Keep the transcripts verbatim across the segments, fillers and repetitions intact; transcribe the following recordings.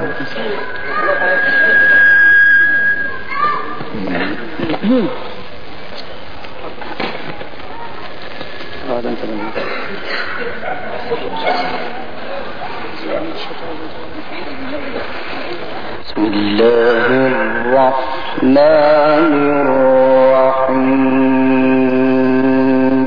بسم الله الرحمن الرحيم.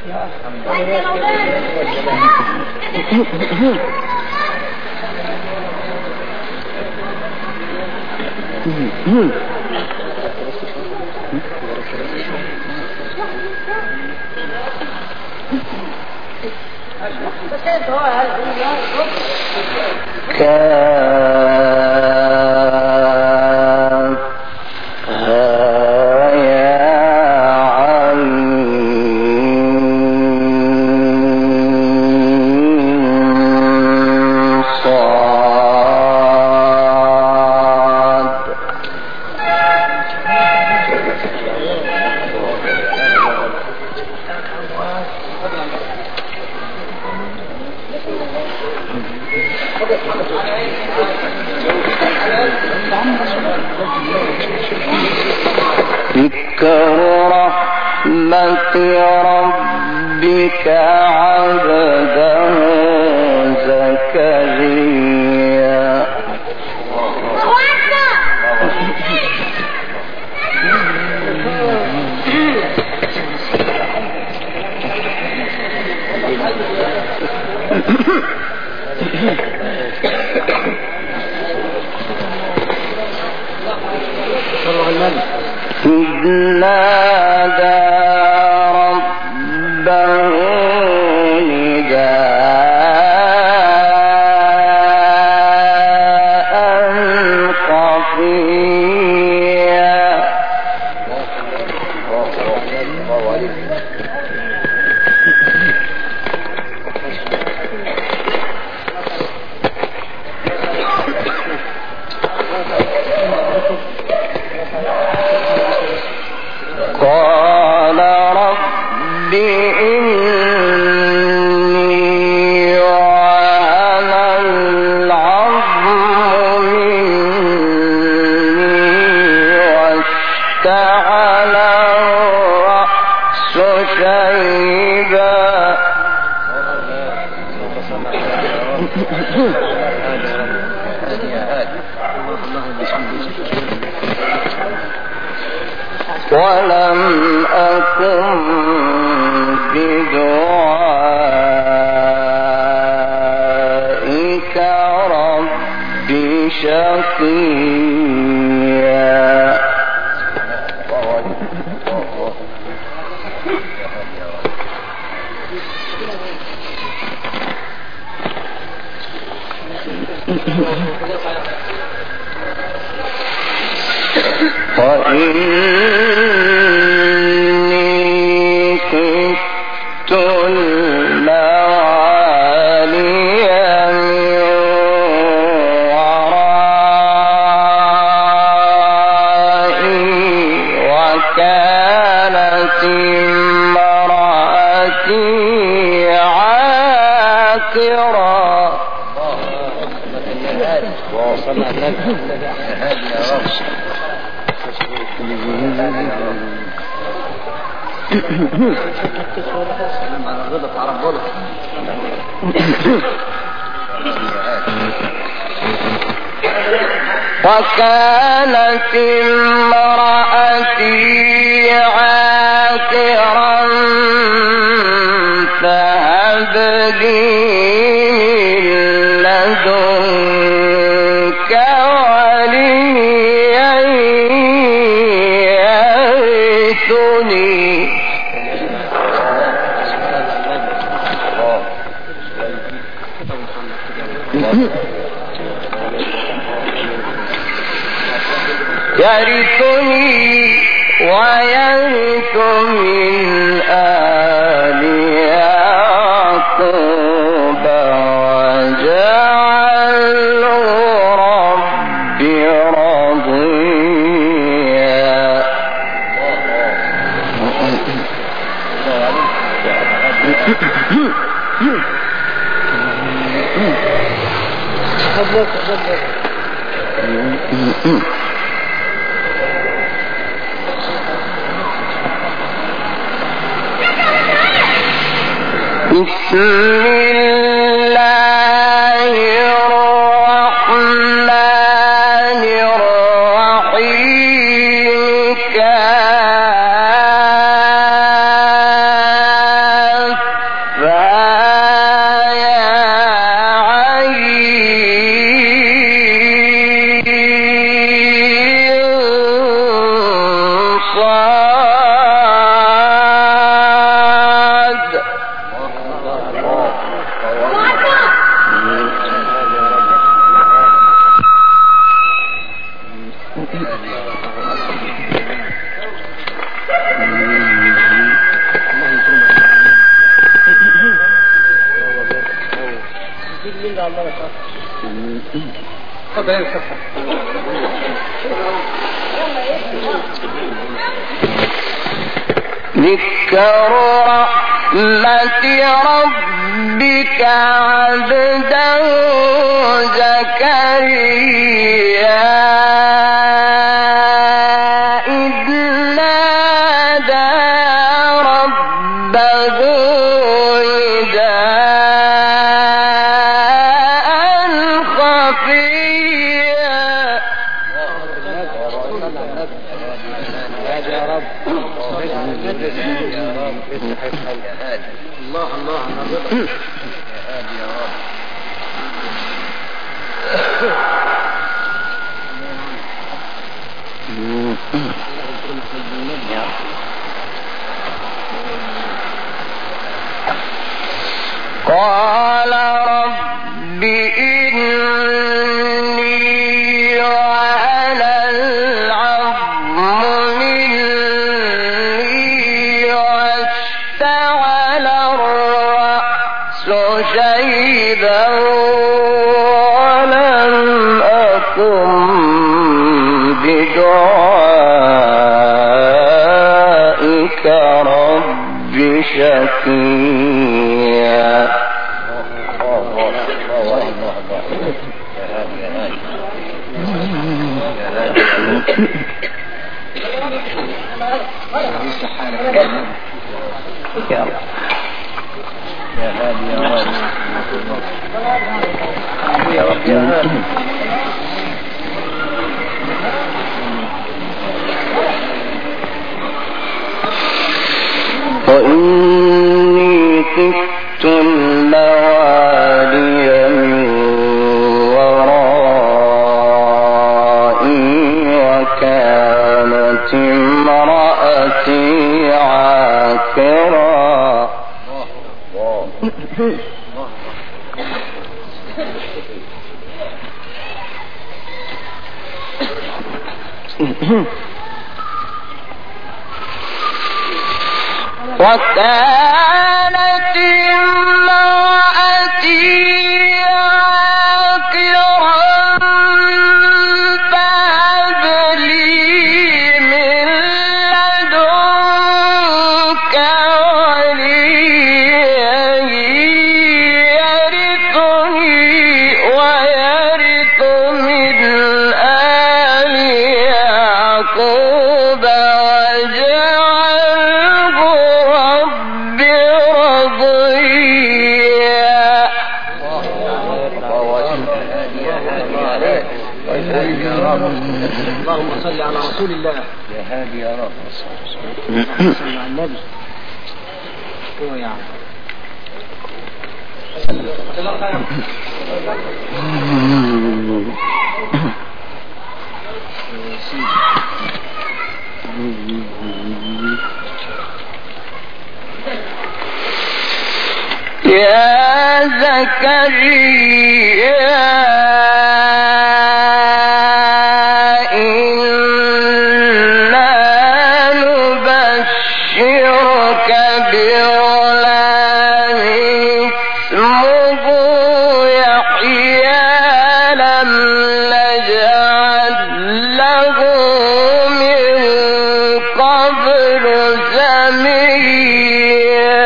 ذكر رحمة ربك عبده زكريا. إذ نادى ربه نداء خفيا. قال رب إني وهن العظم مني واشتعل الرأس شيبا. ولم أكن بدعائك رب شقيا. وإني خفت الموالي من ورائي وكانت امرأتي عاقرا. وكانت امرأتي عاقرا فهب لي من لدنك وليا يرثني. يرثني ويرث من آل يعقوب واجعله رب رضيا. بسم الله الرحمن الرحيم كافها يا عين صاد. ذكر رحمة ربك عبده زكريا إذ نادى ربه نداء خفيا. الله الله قال رب إني وأنا العظم مني واشتعل الرأس شيبا ولم أكن بدعائك رب شقيا. يا هادي يا رب يا رب يا هادي. وإني خفت الموالي من ورائي وكانت امرأتي عاقرا. وكانت امرأتي عاقرا فهب لي من لدنك وليا يرثني ويرث من آل يعقوب واجعله رب رضيا. اللهم صل على رسول الله. يا هادي يا رب صل على النبي. هو يا عم يا زكريا إنا نبشرك بغلام اسمه يحيى لم نجعل له من قبل سميا.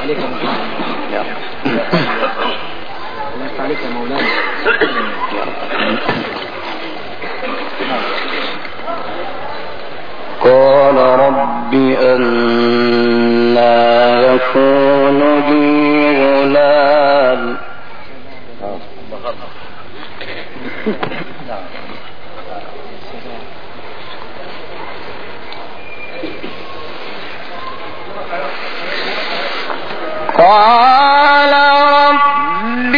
عليك يا مولانا. الله عليك يا مولانا. قال رب أنى يكون لي غلام قال رب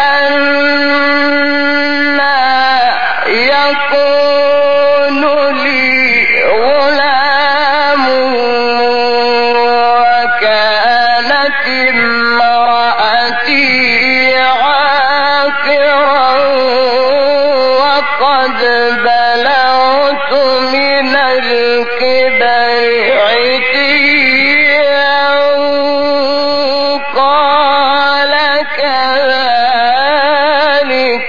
أنى يكون لي غلام وكانت امرأتي عاقرا وقد بلغت من الكبر عتيا قال كذلك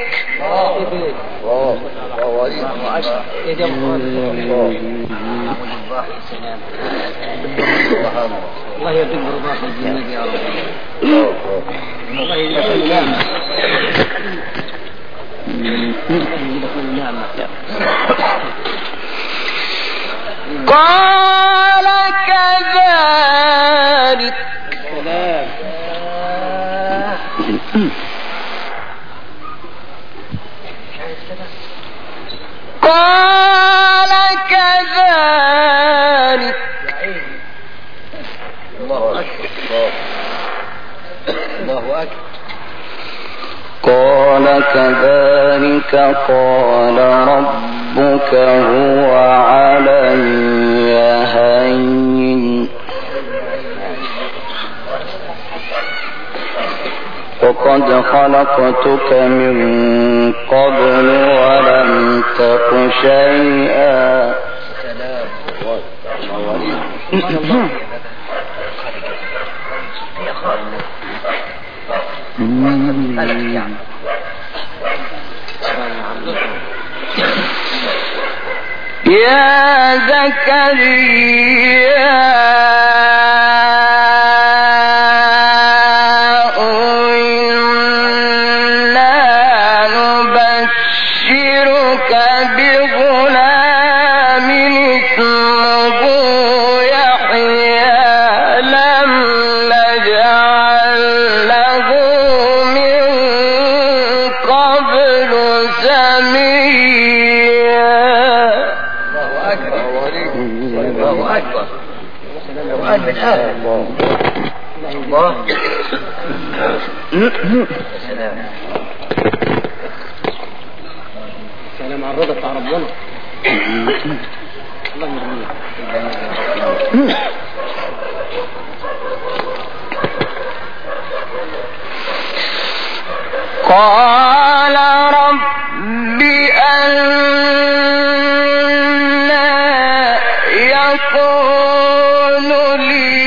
الله يرضيك برضاك الجنة يا رب. الله يجزاك النعمة. قال كذلك قال كذلك الله أكبر الله أكبر قال كذلك قال ربك هو علي هين وقد خلقتك من قبل ولم تك شيئا يا زكريا إنا نبشرك بغلام اسمه يحيى لم نجعل له من قبل سميا. الله أكبر القرآن من آخر الله سلام سلام على الرضا بتاع ربنا. الله يرضيك. قال رب أنى يكون لي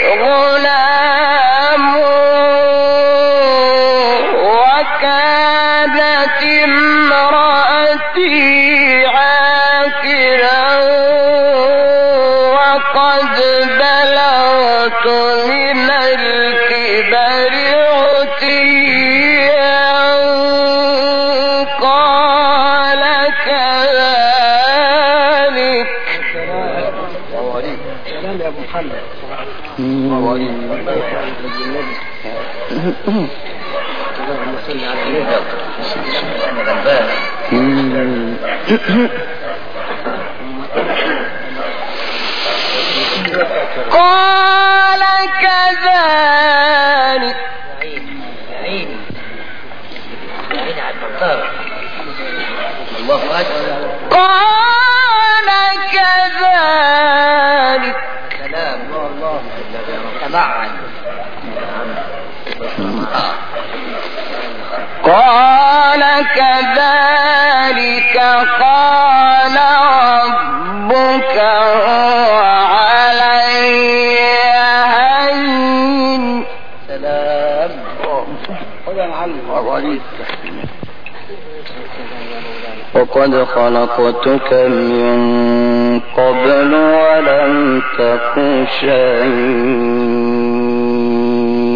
غلام وكانت امرأتي عاقرا وقد بلغت من الكبر عتيا قال كذلك سلام يا أبو محمد. اللهم صل على النبي. قال كذلك الله أكبر. قال كذلك سلام الله تبعا. قال كذلك قال ربك هو علي هين. سلام خذ يا معلم. وقد خلقتك من قبل ولم تك شيئا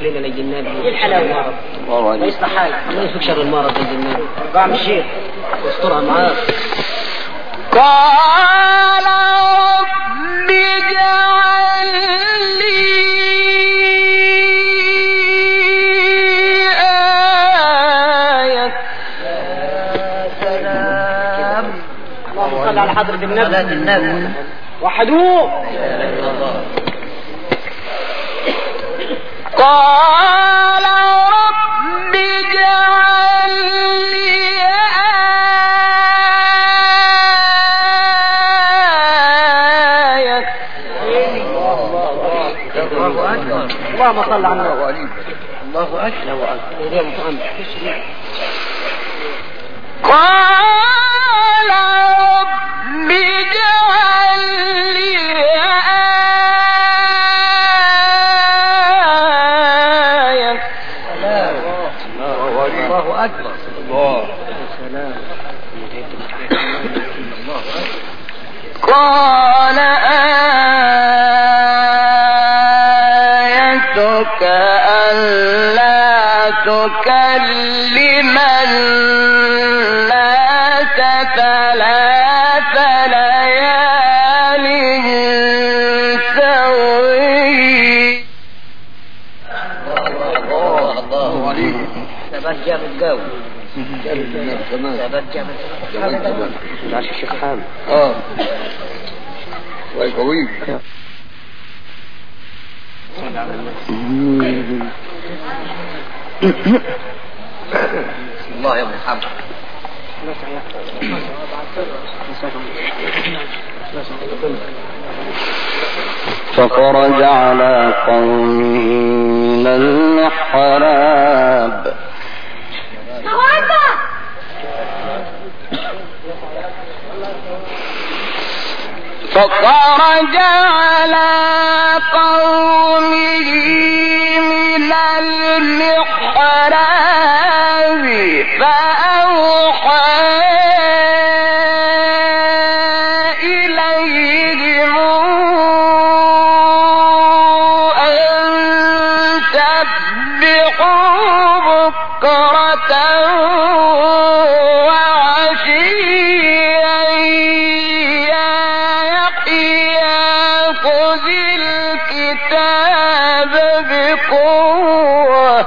لنا للجنان ايه الحلاوه ما يصلح حالك ما يفك شر المرض للجنان بعمل الشيخ واسترها معاك. قال رب اجعل لي آية. يا سلام اللهم صل على حضرة النبي وحدوه. قال رب اجعل لي آية. اللهم صل على النبي. الله أكبر. قال رب اجعل لي آية. الله أكبر. الله سلام. قال آيتك ألا تكلم الناس ثلاث ليال سويا. الله الله عليك. ثبات جاب الجو. ثبات جاب الجو. عاش الشيخ حامد. اه. قوي. الله يا محمد. فخرج على قومه من المحراب فخرج على قومه من المحراب فأوحى إليهم أن سبحوا بكرة وعشيا يا يحيى خذ الكتاب بقوة.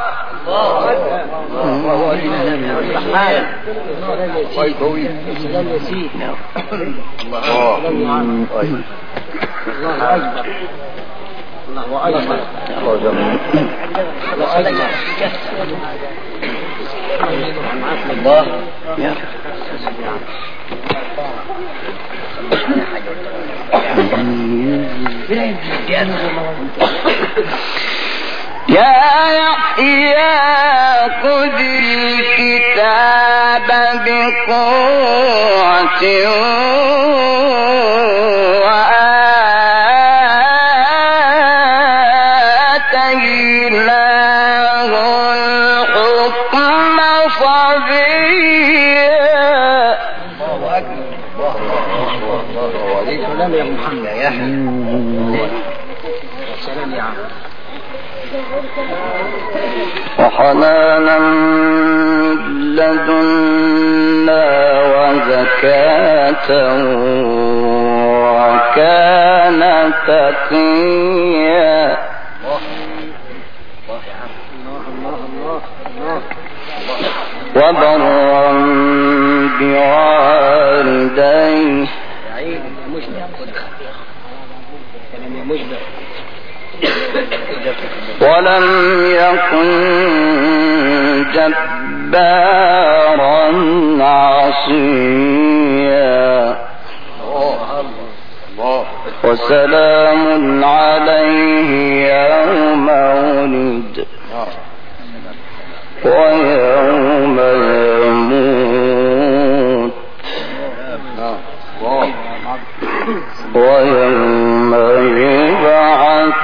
يا يحيى خذ الكتاب بقوة وآتيناه الحكم صبيا. الله أكبر. سلام يا محمد يا يحيى. سلام يا عم. وحنانا من لدنا وزكاة وكان تقيا. وبرا بوالديه ولم يكن جبارا عصيا. وسلام عليه يوم ولد ويوم يموت ويوم يبعث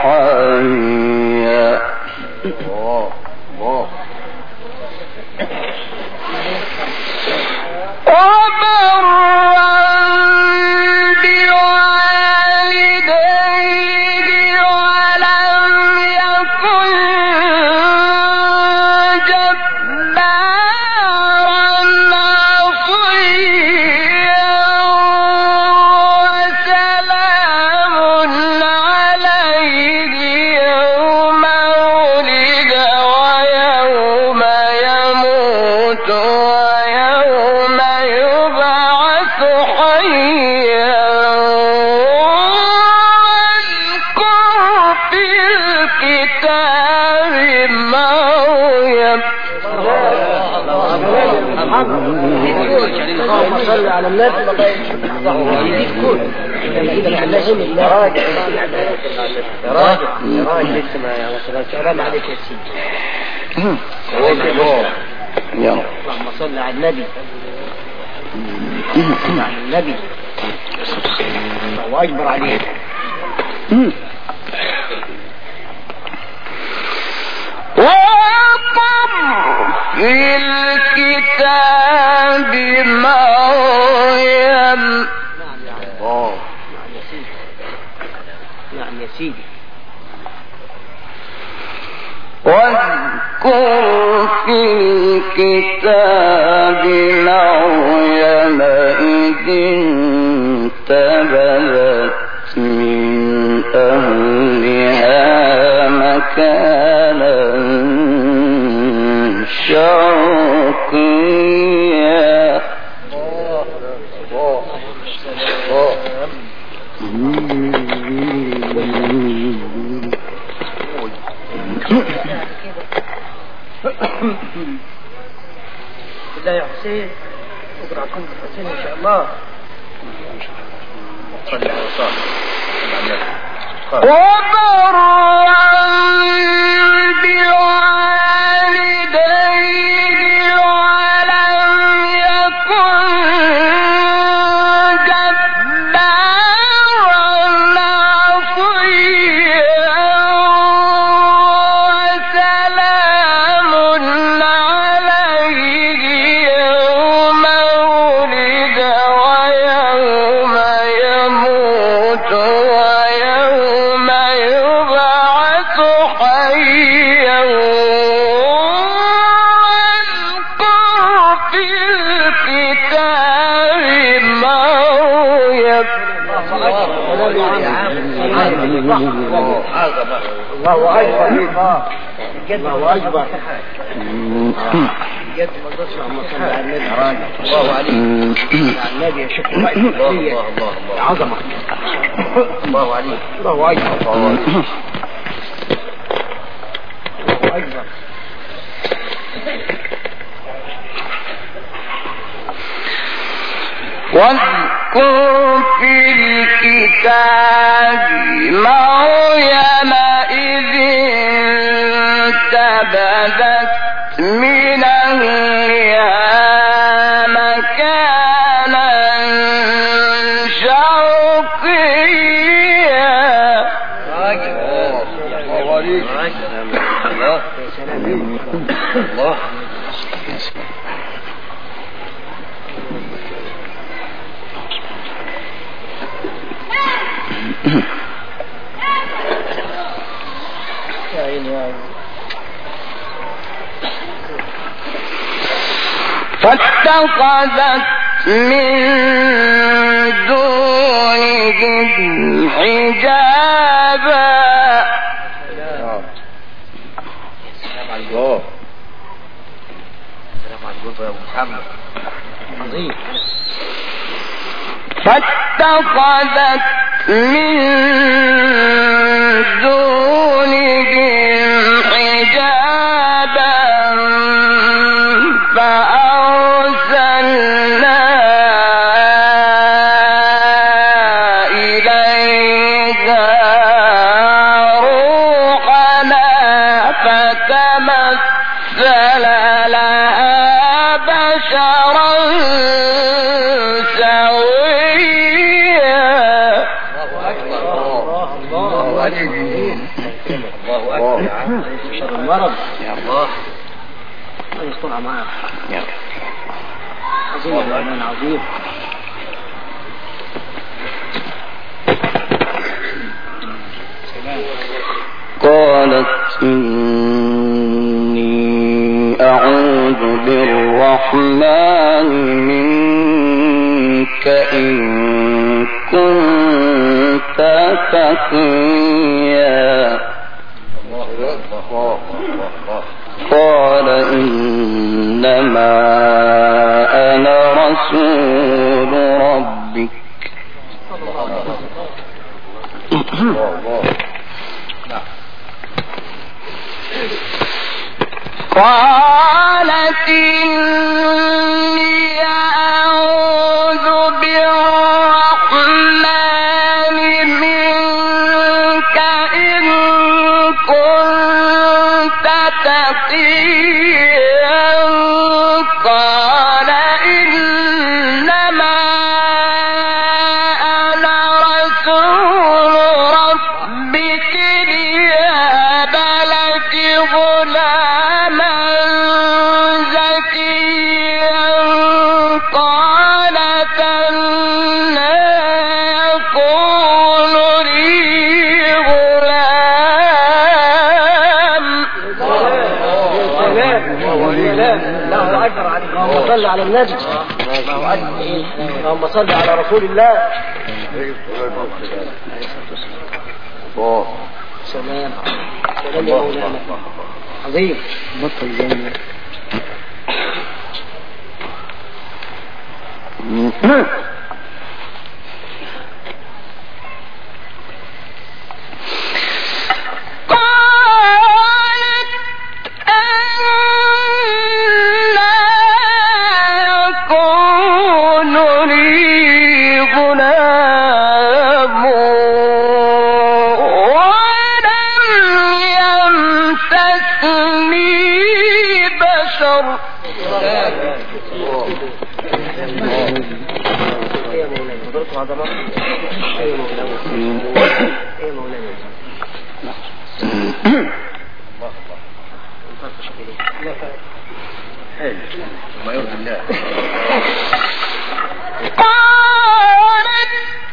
حيا. وبرا بوالديه ولم يكن على النبي يديك كل يا راجل يا راجل يا راجل لسه ما يا سلام عليك يا سيدي. اللهم صل على النبي على النبي الله أكبر عليك. وقر في الكتاب مريم. نعم يا سيدي. واذكر في الكتاب مريم إذ انتبذت من أهلها مكانا شرقيا. بالله يا حسين بكره هتكون في الحسين ان شاء الله. صلي على صاحبك وبرا بوالديه ولم يكن جبارا عصيا. وسلام عليه يوم ولد ويوم يموت ويوم يبعث حيا. واذكر في الكتاب مريم. الله أكبر. جد الله أكبر. جد ما تصنع ما صلى على النبي. الله عليك على النبي يا شيخ. الله عظمة. الله عليك. الله أكبر. الله أكبر. واذكر في الكتاب مريم إذ انتبذت من أهلها مكانا شرقيا. الله فاتخذت من دونهم حجابا. السلام عليكم. السلام عليكم يا محمد. عظيم. فاتخذت من دونهم حجابا فأرسلنا إليها روحنا فتمثل لها بشرا سويا. الله أكبر. شر المرض يا الله. الله يسترها معك. عظيم الرحمن عظيم. قالت إني أعوذ بالرحمن منك إن كنت تقيا. قال إنما أنا رسول ربك. قالت إني أعوذ على النبي. اللهم صل على رسول الله. سلام سلام يا مولانا عظيم. بطل جنة. ما يرضي الله. قالت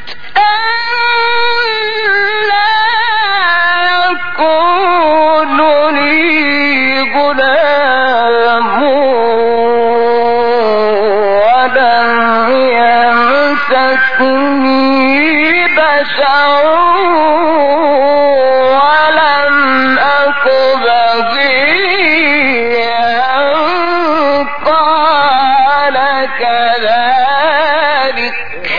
ألا يكون لي غلام ولم يمسسني بشر ولم أك بغيا قال كذلك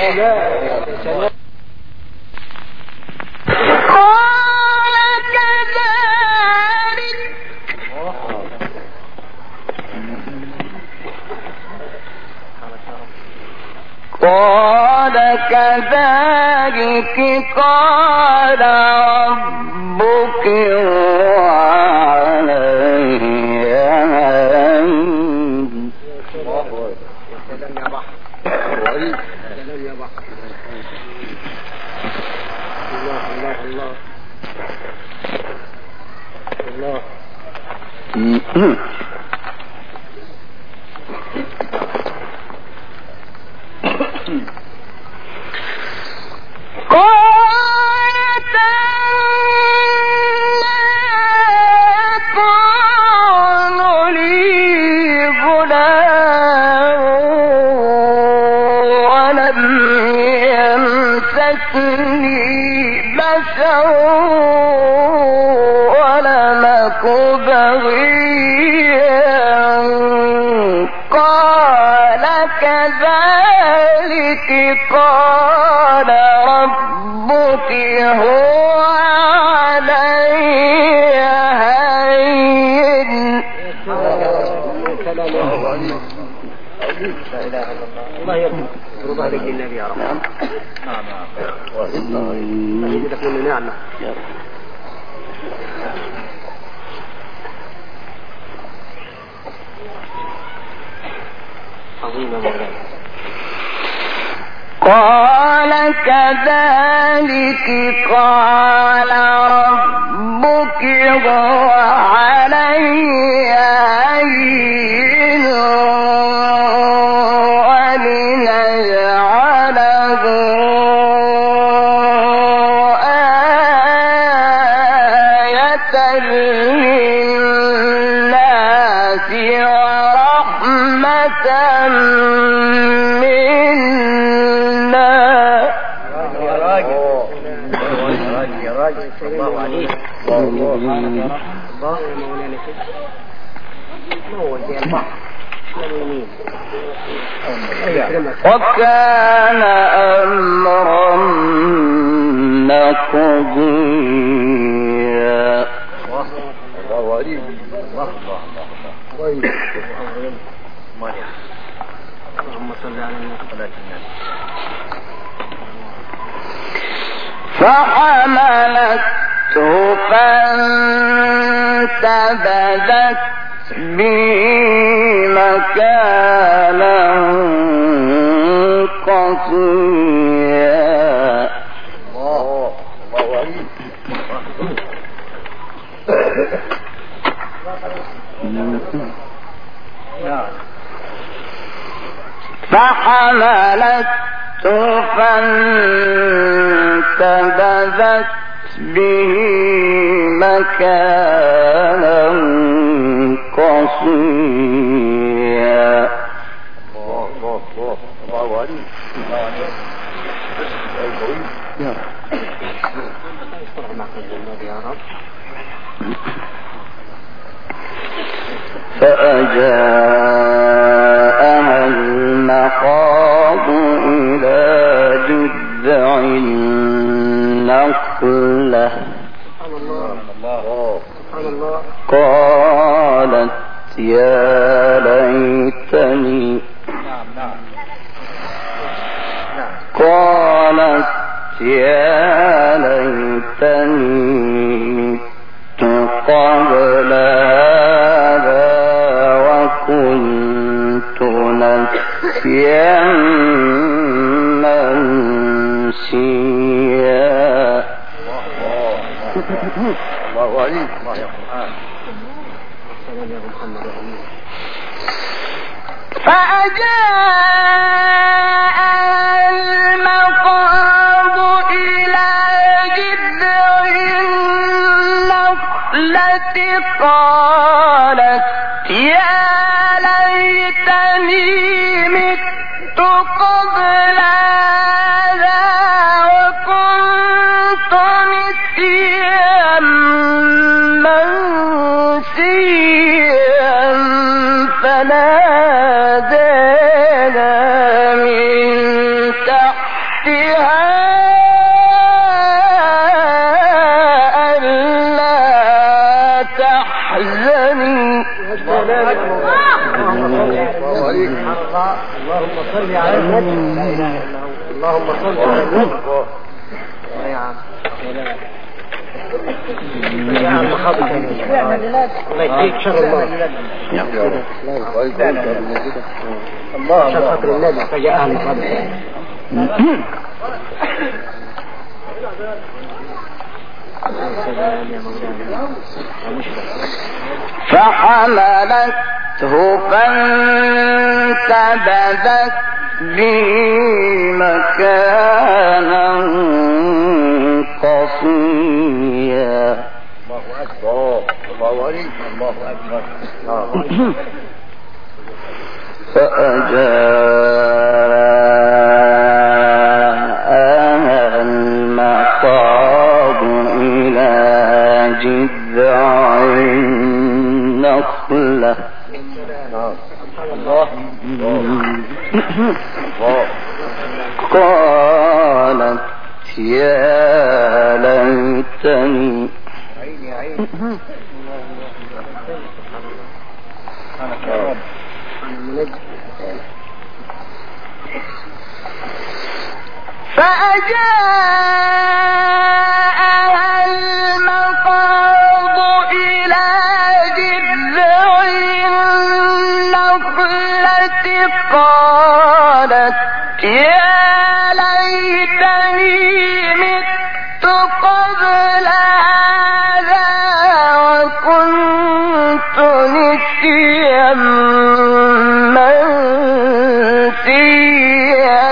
قال كذلك قال كذلك قال ربك ولم أك بغيا قال كذلك قال ربك هو علي هين. الله يرضى رضا لك النبي يا رب. نعم نعم الله تكون نعمة. قال كذلك قال ربك هو علي هين ولنجعله آية للناس ورحمة الله عليه. الله مولانا ما هو زي البحر وكان أمرا مقضيا. الله عليه. الله الله الله. اللهم صل على النبي. فحملته فانتبذت به مكانا قصيا. الله الله عليه. فحملته فانتبذت به مكانا قصيا. الله عليك. يا رب. فأجاءها المخاض إلى جذع النخلة قالت يا ليتني قالت يا ليتني مت قبل هذا وكنت نسيا منسيا. الله عليك. الله يا قرآن. فأجاء المخاض إلى جذع النخلة قالت يا ليتني مت قبل هذا وكنت نسيا منسيا فنادانا من تحتها ألا تحزني. اللهم صل على النبي. لا اله الا هو. اللهم صل على النبي. يا عم يا عم خاطر الله يديك شر الله. الله شر خاطر النبي فجاء اهل الفضل. فحملته فانتبذت به مكانا قصيا. الله أكبر. الله عليك. الله أكبر. فأجاءها المخاض إلى جذع النخلة قالت يا ليتني فأجاءها المخاض إلى جذع النخلة قالت يا ليتني مت قبل هذا وكنت نسيا منسيا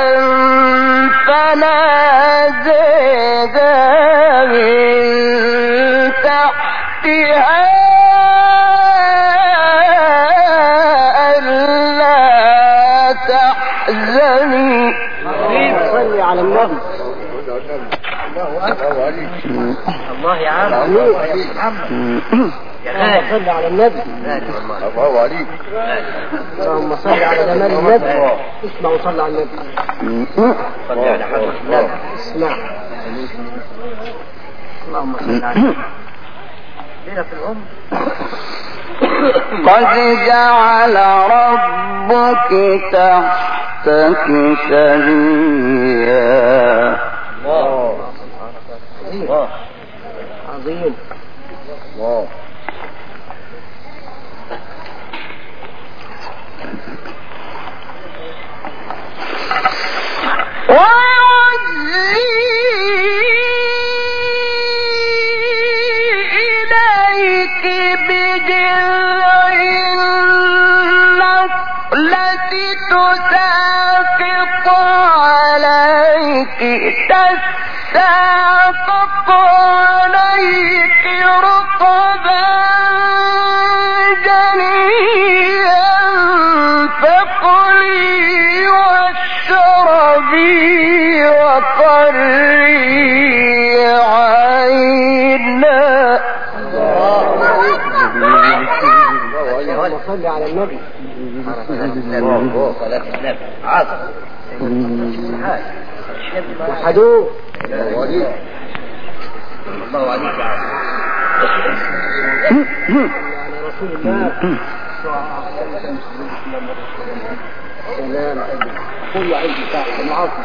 فناداها من تحتها ألا تحزني. صل على النبي. الله يا عم. اللهم صل على النبي. الله عليك. اللهم صل على جمال النبي. اسمع وصل على النبي. صل على حضرة النبي. اسمع. اللهم صل على النبي. ليلة العمر. قد جعل ربك تحتك سريا. الله الله عظيم. الله وعزي إليك بجذع النخلة تساقط عليك تساقط عليك رطبا جنيا فكلي واشربي صلي على النبي. الله صلاة النبي عظم وحدوه الله عليك الله عليك على رسول الله. سلام قل عندي ساعة معاصر.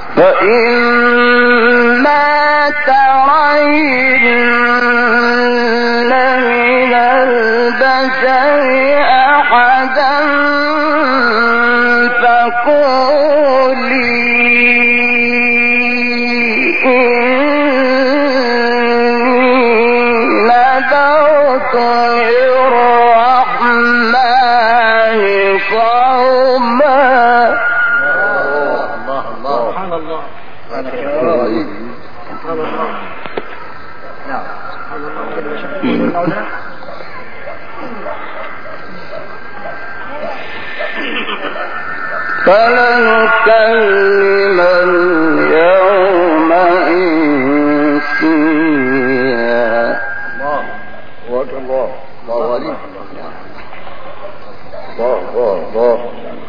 فإما ترين من البشر أحدا فقولي نذرت للرحمن صوما. الله الله سبحان الله. سبحان الله نعم فلنكلم اليوم إنسيا. الله الله الله عليك الله الله الله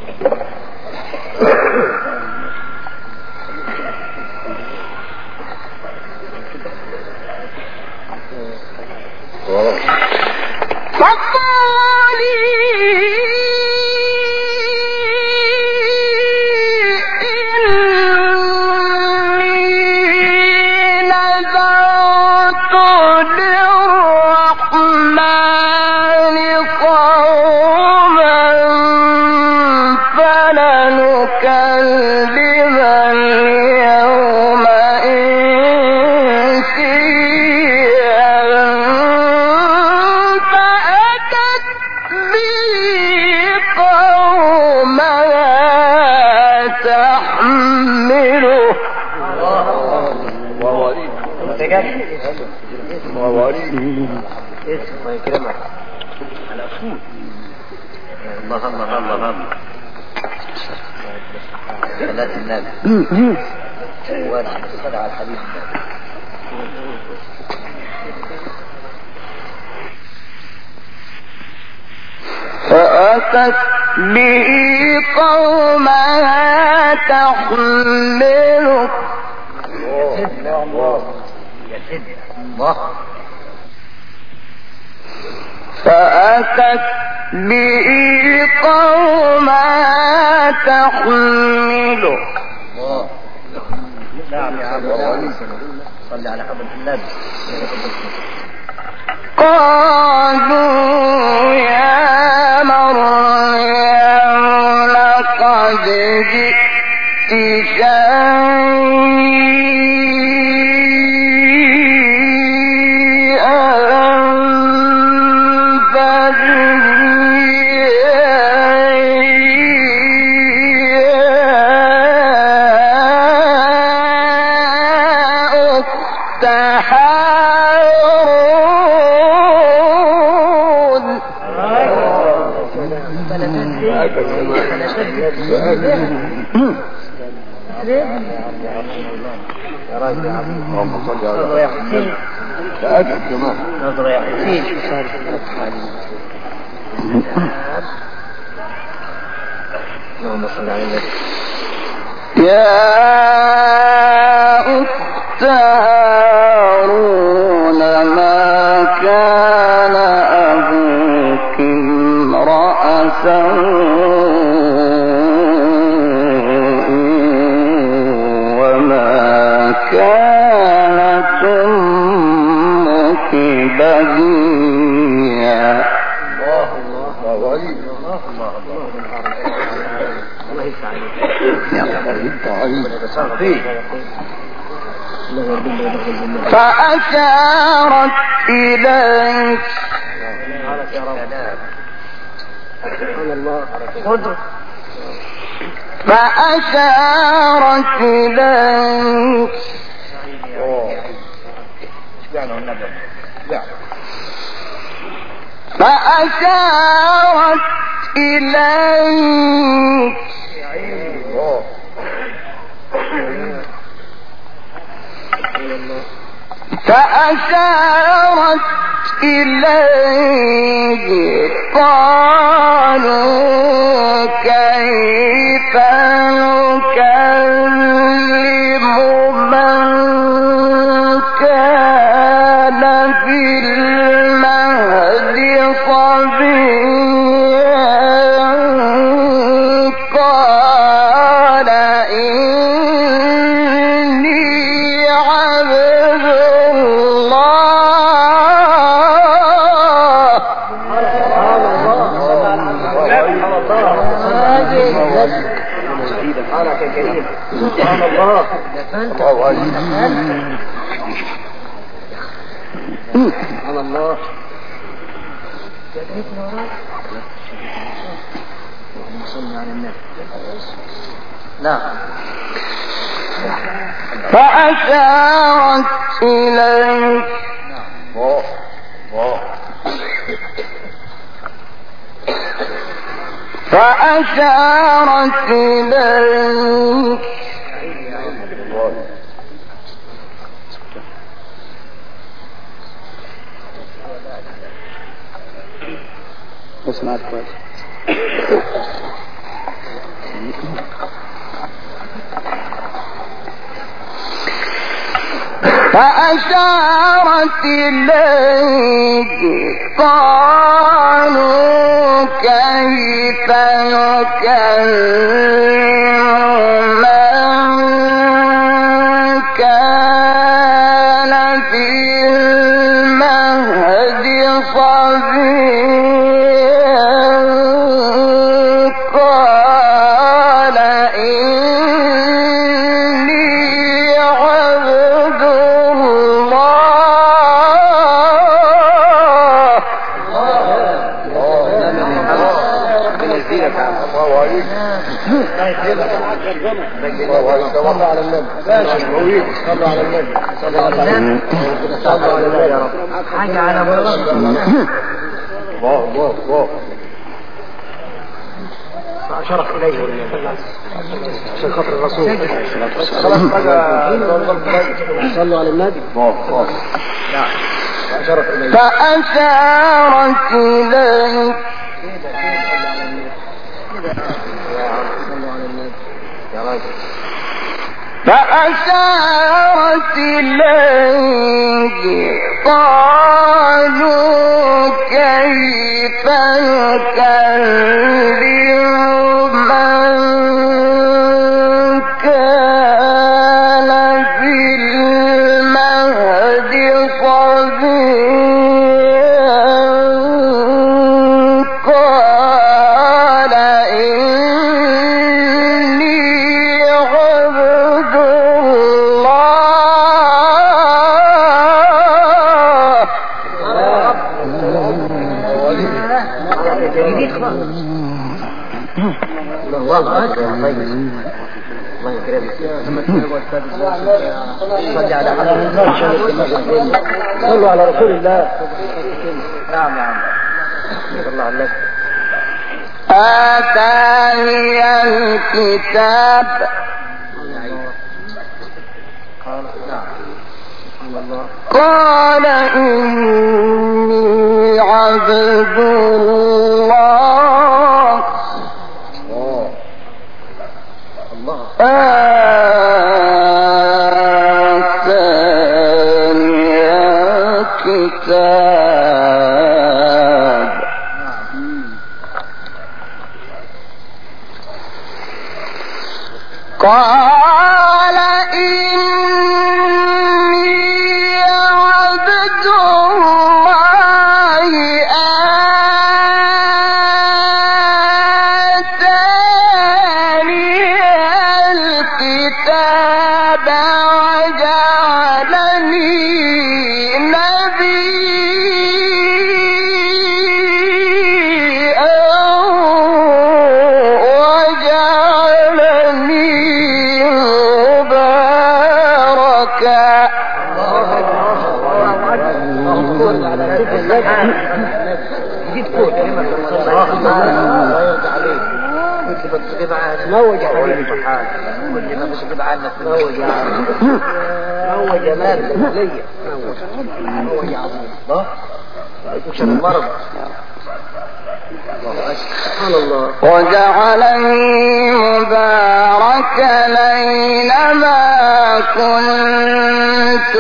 فأتت به قومها تحمله. فأتت به قومها تحمله. نعم يا عبد الله صلي على حضرة النبي. قالوا يا مريم لقد جئت اللهم صل على محمد. تأكد كمان نظرة يا حسين شو صار اللهم صل على النبي. يا أخت هارون ما كان أبوك امرأ سوء وما كانت أمك بغيا. الله الله عليك الله الله الله يسعدك. يا انت عليك فأشارت إليك فأشارت إليك فأشارت إليك فأشارت إليه قالوا كيف نكلم من كان في المهد صبيا قال إني عبد سبحان الله. الله عليك. سبحان الله. نعم. فأشارت إليه الله الله فأشارت إليه اسمعت كويس. فأشارت إليه قالوا كيف نكلم من كان في المهد صبيا قال إني عبد صلى على النبي. صلى على النبي. صلى على النبي. صلى على النبي يا رب. حاجة على مرة. الله الله الله. فأشرف إليه عشان خاطر الرسول. خلاص بقى. صلوا على النبي. الله الله. نعم. فأشرف إليه. فأشارت إليه فأشارت إليه قالوا كيف نكلم من كان في المهد صبيا قال إني عبد الله أكبر. الله يكرمك. صلي على حضرتك. صلوا على رسول الله. نعم يا عم. الله عليك. آتاني الكتاب قال إني عبد الله آتاني الكتاب قال إني عبد الله آتاني الكتاب وجعلني نبيا وجعلني موج يا حبيبي سبحان واللي ما فيش كده عنك موج يا عم موج يا مال ليا موج يا عظيم الله وجعلني مباركا أينما كنت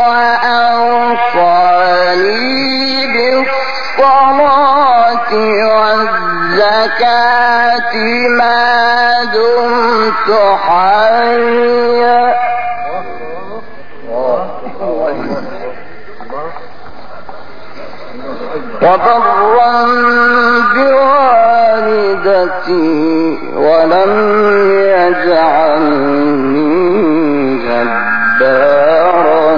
وأوصاني بالصلاة والزكاة ما دمت حيا وبرا بوالدتي ولم يجعلني جبارا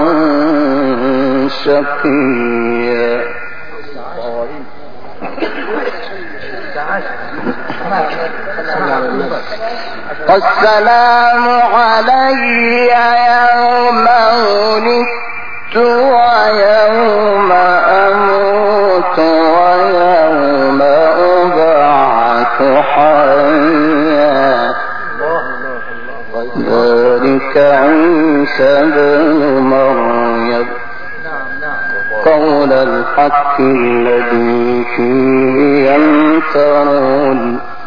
شقيا. والسلام علي يوم ولدت ويوم أموت ويوم أبعث حيا. ذلك عيسى بن مريم قول الحق الذي فيه يمترون.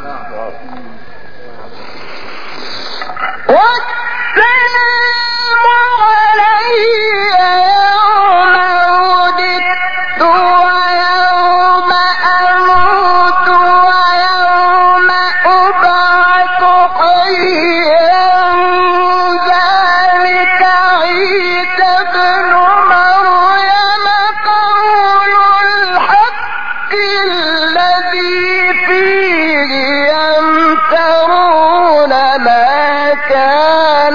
والسلام علي يوم ولدت ويوم أموت ويوم أبعث حيا. ذلك عيسى بن مريم قول الحق الذي فيه يمترون. ما كان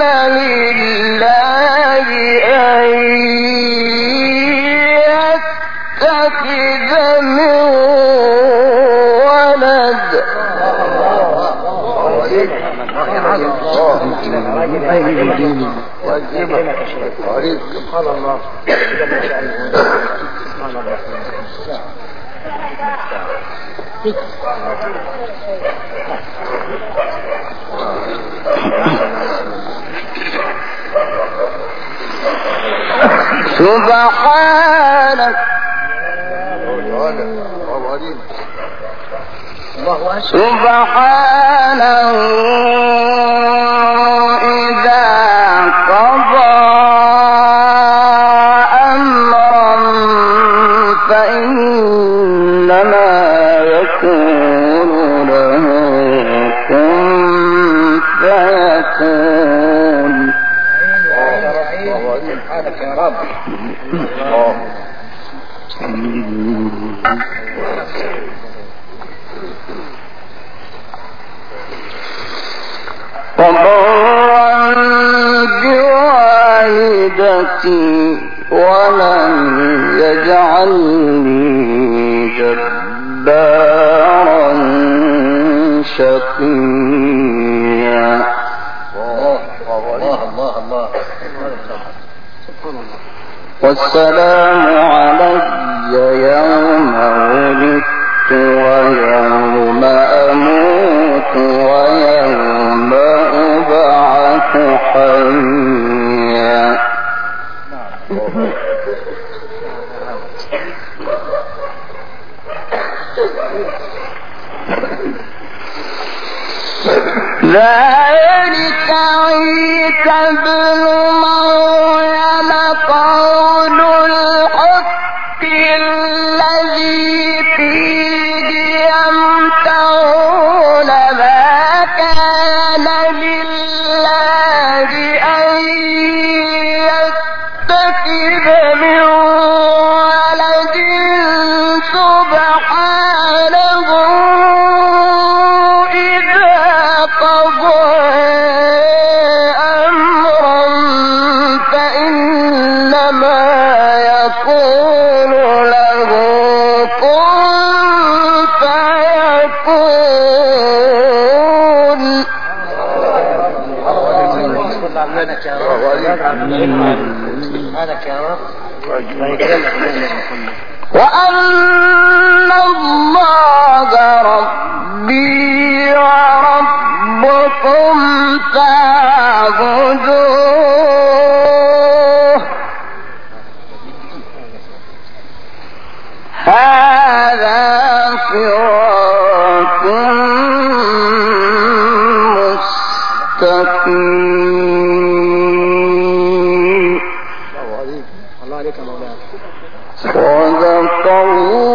لله أن يتخذ من ولد سبحانك سبحانه إذا قضى أمرا فإنما يكون له كن فيكون. سبحانك يا رب. وبرا بوالدتي ولم يجعلني جبارا شقيا. الله الله الله. والسلام علي يوم ولدت ويوم أموت ويوم أبعث حيا. ذلك عيسى بن مريم قول الحق الذي فيه يمترون. ما كان لله أن يتخذ من ولد سبحانه إذا قضى أمرا فإنما يقول له كن فيكون. وأن الله ربي وربكم فاعبدوه. المتقين. الله عليك الله عليك يا مولانا. صدق الله